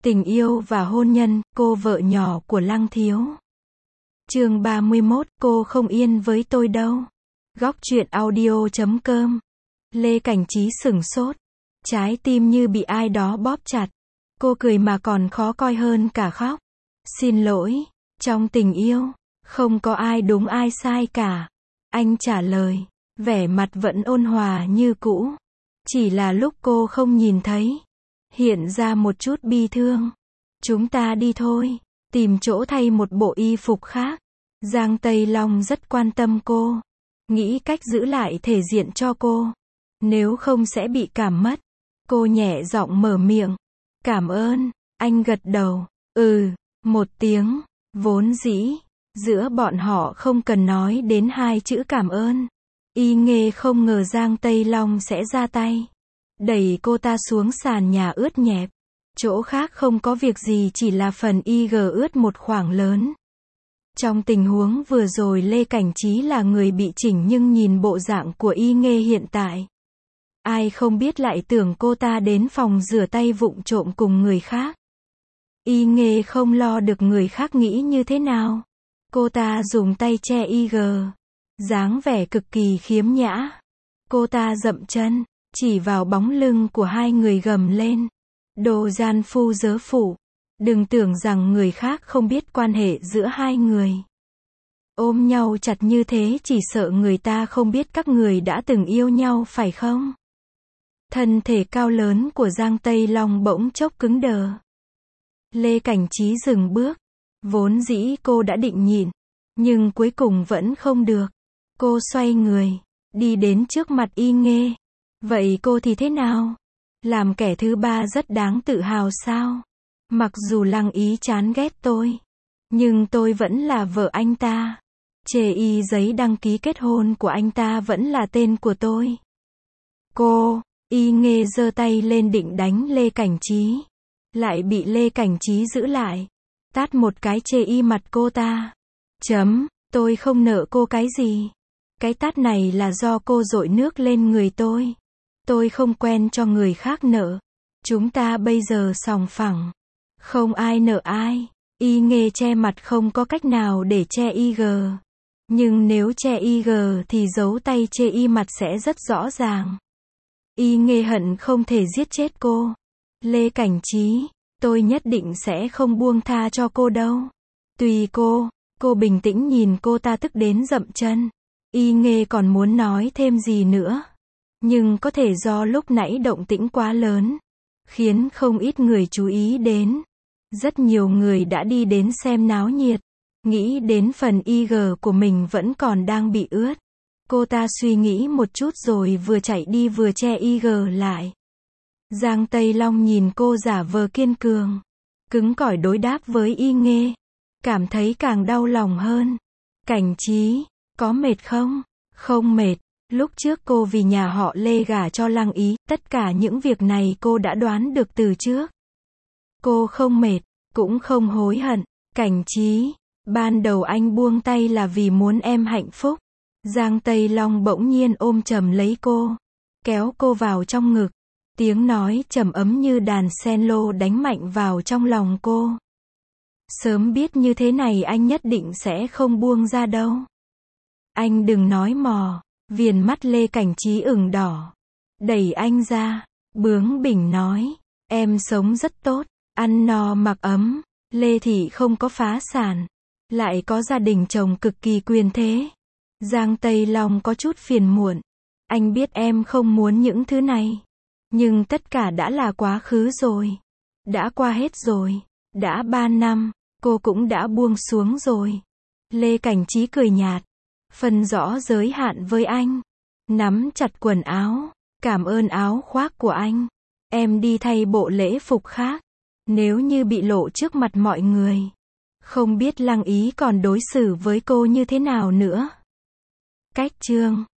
Tình yêu và hôn nhân, cô vợ nhỏ của Lăng Thiếu. Chương 31, cô không yên với tôi đâu. Góc truyện audio.com. Lê Cảnh Trí sửng sốt. Trái tim như bị ai đó bóp chặt. Cô cười mà còn khó coi hơn cả khóc. Xin lỗi, trong tình yêu, không có ai đúng ai sai cả. Anh trả lời, vẻ mặt vẫn ôn hòa như cũ. Chỉ là lúc cô không nhìn thấy, hiện ra một chút bi thương. Chúng ta đi thôi, tìm chỗ thay một bộ y phục khác. Giang Tây Long rất quan tâm cô, nghĩ cách giữ lại thể diện cho cô, nếu không sẽ bị cảm mất. Cô nhẹ giọng mở miệng, cảm ơn. Anh gật đầu, một tiếng. Vốn dĩ, giữa bọn họ không cần nói đến hai chữ cảm ơn. Y Nghê không ngờ Giang Tây Long sẽ ra tay, đẩy cô ta xuống sàn nhà ướt nhẹp. Chỗ khác không có việc gì, chỉ là phần IG ướt một khoảng lớn. Trong tình huống vừa rồi Lê Cảnh Trí là người bị chỉnh, nhưng nhìn bộ dạng của Y Nghê hiện tại, ai không biết lại tưởng cô ta đến phòng rửa tay vụng trộm cùng người khác. Y Nghê không lo được người khác nghĩ như thế nào. Cô ta dùng tay che IG, dáng vẻ cực kỳ khiếm nhã. Cô ta dậm chân, chỉ vào bóng lưng của hai người gầm lên. Đồ gian phu dớ phụ. Đừng tưởng rằng người khác không biết quan hệ giữa hai người. Ôm nhau chặt như thế chỉ sợ người ta không biết các người đã từng yêu nhau phải không? Thân thể cao lớn của Giang Tây Long bỗng chốc cứng đờ. Lê Cảnh Trí dừng bước. Vốn dĩ cô đã định nhịn, nhưng cuối cùng vẫn không được. Cô xoay người, đi đến trước mặt Y Nghê. Vậy cô thì thế nào? Làm kẻ thứ ba rất đáng tự hào sao? Mặc dù Lăng Ý chán ghét tôi, nhưng tôi vẫn là vợ anh ta. Chê y giấy đăng ký kết hôn của anh ta vẫn là tên của tôi. Cô, Y Nghê giơ tay lên định đánh Lê Cảnh Trí, lại bị Lê Cảnh Trí giữ lại, tát một cái chê y mặt cô ta. Tôi không nợ cô cái gì. Cái tát này là do cô dội nước lên người tôi. Tôi không quen cho người khác nợ. Chúng ta bây giờ sòng phẳng, không ai nợ ai. Y Nghê che mặt không có cách nào để che IG. Nhưng nếu che IG thì dấu tay chê y mặt sẽ rất rõ ràng. Y Nghê hận không thể giết chết cô. Lê Cảnh Trí, tôi nhất định sẽ không buông tha cho cô đâu. Tùy cô. Cô bình tĩnh nhìn cô ta tức đến dậm chân. Y Nghê còn muốn nói thêm gì nữa, nhưng có thể do lúc nãy động tĩnh quá lớn, khiến không ít người chú ý đến. Rất nhiều người đã đi đến xem náo nhiệt. Nghĩ đến phần IG của mình vẫn còn đang bị ướt, cô ta suy nghĩ một chút rồi vừa chạy đi vừa che IG lại. Giang Tây Long nhìn cô giả vờ kiên cường, cứng cỏi đối đáp với Y Nghê, cảm thấy càng đau lòng hơn. Cảnh Trí, có mệt không? Không mệt. Lúc trước cô vì nhà họ Lê gả cho Lăng Ý, tất cả những việc này cô đã đoán được từ trước. Cô không mệt, cũng không hối hận. Cảnh Trí, ban đầu anh buông tay là vì muốn em hạnh phúc. Giang Tây Long bỗng nhiên ôm chầm lấy cô, kéo cô vào trong ngực. Tiếng nói trầm ấm như đàn cello đánh mạnh vào trong lòng cô. Sớm biết như thế này anh nhất định sẽ không buông ra đâu. Anh đừng nói mò. Viền mắt Lê Cảnh Trí ửng đỏ, đẩy anh ra, bướng bỉnh nói, em sống rất tốt, ăn no mặc ấm. Lê Thị không có phá sản, lại có gia đình chồng cực kỳ quyền thế. Giang Tây Long có chút phiền muộn. Anh biết em không muốn những thứ này, nhưng tất cả đã là quá khứ rồi. Đã qua hết rồi. Đã 3 năm, cô cũng đã buông xuống rồi. Lê Cảnh Trí cười nhạt, phân rõ giới hạn với anh, nắm chặt quần áo. Cảm ơn áo khoác của anh. Em đi thay bộ lễ phục khác. Nếu như bị lộ trước mặt mọi người, không biết Lăng Ý còn đối xử với cô như thế nào nữa. Cách chương